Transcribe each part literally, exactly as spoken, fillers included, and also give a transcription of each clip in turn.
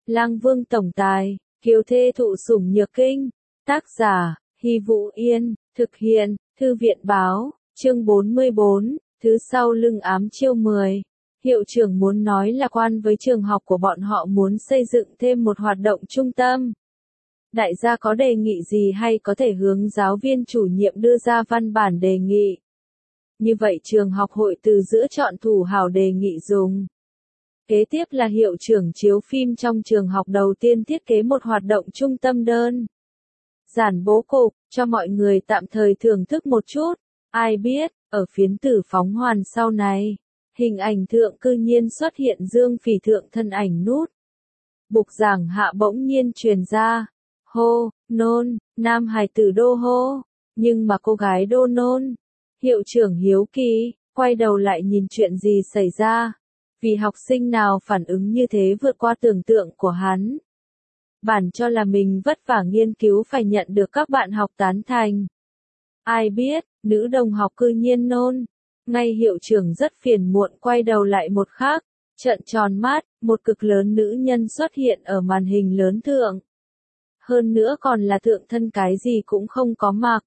Lang Vương tổng tài, kiều thê thụ sủng nhược kinh. Tác giả, Hy Vũ Yên, thực hiện, Thư viện báo, chương bốn mươi bốn, thứ sau lưng ám chiêu mười. Hiệu trưởng muốn nói là quan với trường học của bọn họ muốn xây dựng thêm một hoạt động trung tâm. Đại gia có đề nghị gì hay có thể hướng giáo viên chủ nhiệm đưa ra văn bản đề nghị. Như vậy trường học hội từ giữa chọn thủ hảo đề nghị dùng. Kế tiếp là hiệu trưởng chiếu phim trong trường học đầu tiên thiết kế một hoạt động trung tâm đơn giản bố cục, cho mọi người tạm thời thưởng thức một chút. Ai biết, ở phiến tử phóng hoàn sau này, hình ảnh thượng cư nhiên xuất hiện Dương Phỉ thượng thân ảnh nút. Bục giảng hạ bỗng nhiên truyền ra. Hô, nôn, nam hài tử đô hô, nhưng mà cô gái đô nôn. Hiệu trưởng hiếu kỳ, quay đầu lại nhìn chuyện gì xảy ra. Vì học sinh nào phản ứng như thế vượt qua tưởng tượng của hắn. Bản cho là mình vất vả nghiên cứu phải nhận được các bạn học tán thành. Ai biết, nữ đồng học cư nhiên nôn. Ngay hiệu trưởng rất phiền muộn quay đầu lại một khắc, trợn tròn mắt, một cực lớn nữ nhân xuất hiện ở màn hình lớn thượng. Hơn nữa còn là thượng thân cái gì cũng không có mặc.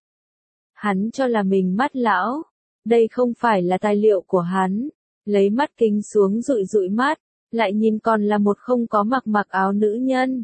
Hắn cho là mình mắt lão. Đây không phải là tài liệu của hắn. Lấy mắt kính xuống dụi dụi mắt, lại nhìn còn là một không có mặc mặc áo nữ nhân.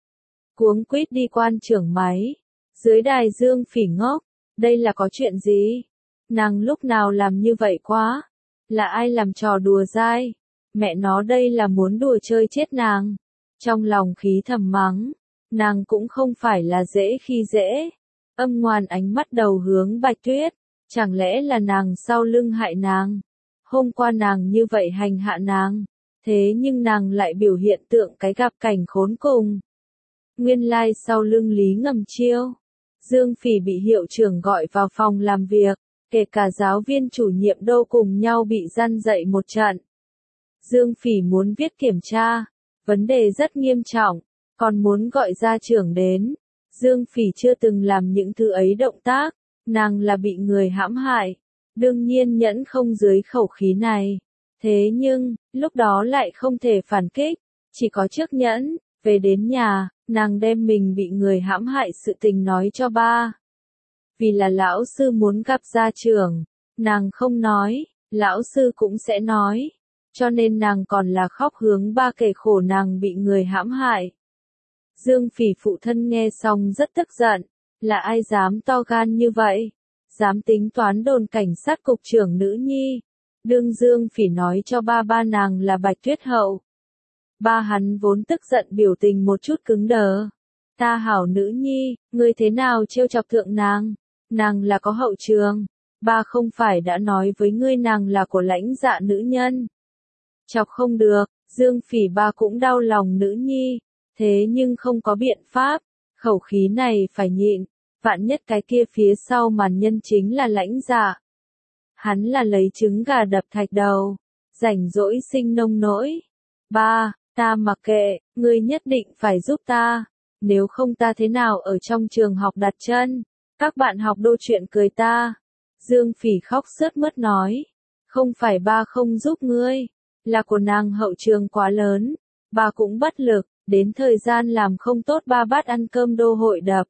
Cuống quýt đi quan trưởng máy. Dưới đài Dương Phỉ ngốc. Đây là có chuyện gì? Nàng lúc nào làm như vậy quá? Là ai làm trò đùa dai? Mẹ nó đây là muốn đùa chơi chết nàng. Trong lòng khí thầm mắng. Nàng cũng không phải là dễ khi dễ. Âm ngoan ánh mắt đầu hướng Bạch Tuyết. Chẳng lẽ là nàng sau lưng hại nàng? Hôm qua nàng như vậy hành hạ nàng. Thế nhưng nàng lại biểu hiện tượng cái gặp cảnh khốn cùng. Nguyên lai sau lưng Lý ngầm chiêu. Dương Phỉ bị hiệu trưởng gọi vào phòng làm việc. Kể cả giáo viên chủ nhiệm đô cùng nhau bị răn dậy một trận. Dương Phỉ muốn viết kiểm tra. Vấn đề rất nghiêm trọng. Còn muốn gọi gia trưởng đến. Dương Phỉ chưa từng làm những thứ ấy động tác. Nàng là bị người hãm hại. Đương nhiên nhẫn không dưới khẩu khí này. Thế nhưng, lúc đó lại không thể phản kích. Chỉ có trước nhẫn. Về đến nhà, nàng đem mình bị người hãm hại sự tình nói cho ba. Vì là lão sư muốn gặp gia trưởng. Nàng không nói, lão sư cũng sẽ nói. Cho nên nàng còn là khóc hướng ba kể khổ nàng bị người hãm hại. Dương Phỉ phụ thân nghe xong rất tức giận. Là ai dám to gan như vậy? Dám tính toán đồn cảnh sát cục trưởng nữ nhi. Đương Dương Phỉ nói cho ba ba nàng là Bạch Tuyết Hậu. Ba hắn vốn tức giận biểu tình một chút cứng đờ. Ta hảo nữ nhi, ngươi thế nào trêu chọc thượng nàng? Nàng là có hậu trường. Ba không phải đã nói với ngươi nàng là của lãnh dạ nữ nhân. Chọc không được, Dương Phỉ ba cũng đau lòng nữ nhi. Thế nhưng không có biện pháp. Khẩu khí này phải nhịn. Vạn nhất cái kia phía sau màn nhân chính là lãnh dạ. Hắn là lấy trứng gà đập thạch đầu. Rảnh rỗi sinh nông nỗi. Ba, ta mặc kệ, ngươi nhất định phải giúp ta. Nếu không ta thế nào ở trong trường học đặt chân. Các bạn học đô chuyện cười ta. Dương Phỉ khóc sướt mướt nói. Không phải ba không giúp ngươi. Là của nàng hậu trường quá lớn. Ba cũng bất lực. Đến thời gian làm không tốt ba bát ăn cơm đô hội đập.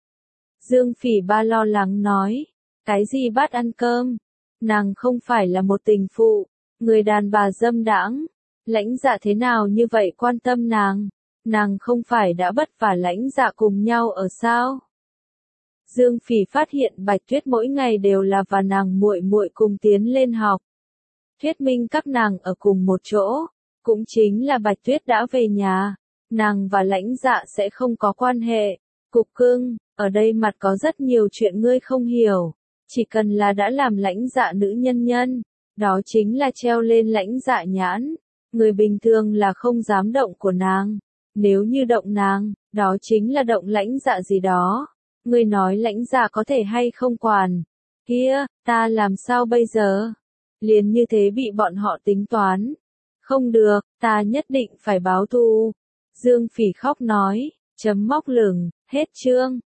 Dương Phỉ ba lo lắng nói. Cái gì bát ăn cơm? Nàng không phải là một tình phụ. Người đàn bà dâm đãng. Lãnh dạ thế nào như vậy quan tâm nàng? Nàng không phải đã bất vả lãnh dạ cùng nhau ở sao? Dương Phỉ phát hiện Bạch Tuyết mỗi ngày đều là và nàng muội muội cùng tiến lên học. Thuyết minh các nàng ở cùng một chỗ. Cũng chính là Bạch Tuyết đã về nhà. Nàng và lãnh dạ sẽ không có quan hệ. Cục cưng, ở đây mặt có rất nhiều chuyện ngươi không hiểu. Chỉ cần là đã làm lãnh dạ nữ nhân nhân. Đó chính là treo lên lãnh dạ nhãn. Người bình thường là không dám động của nàng. Nếu như động nàng, đó chính là động lãnh dạ gì đó. Ngươi nói lãnh dạ có thể hay không quản. Kia, ta làm sao bây giờ? Liền như thế bị bọn họ tính toán. Không được, ta nhất định phải báo thù. Dương Phỉ khóc nói, chấm móc lửng, hết chương.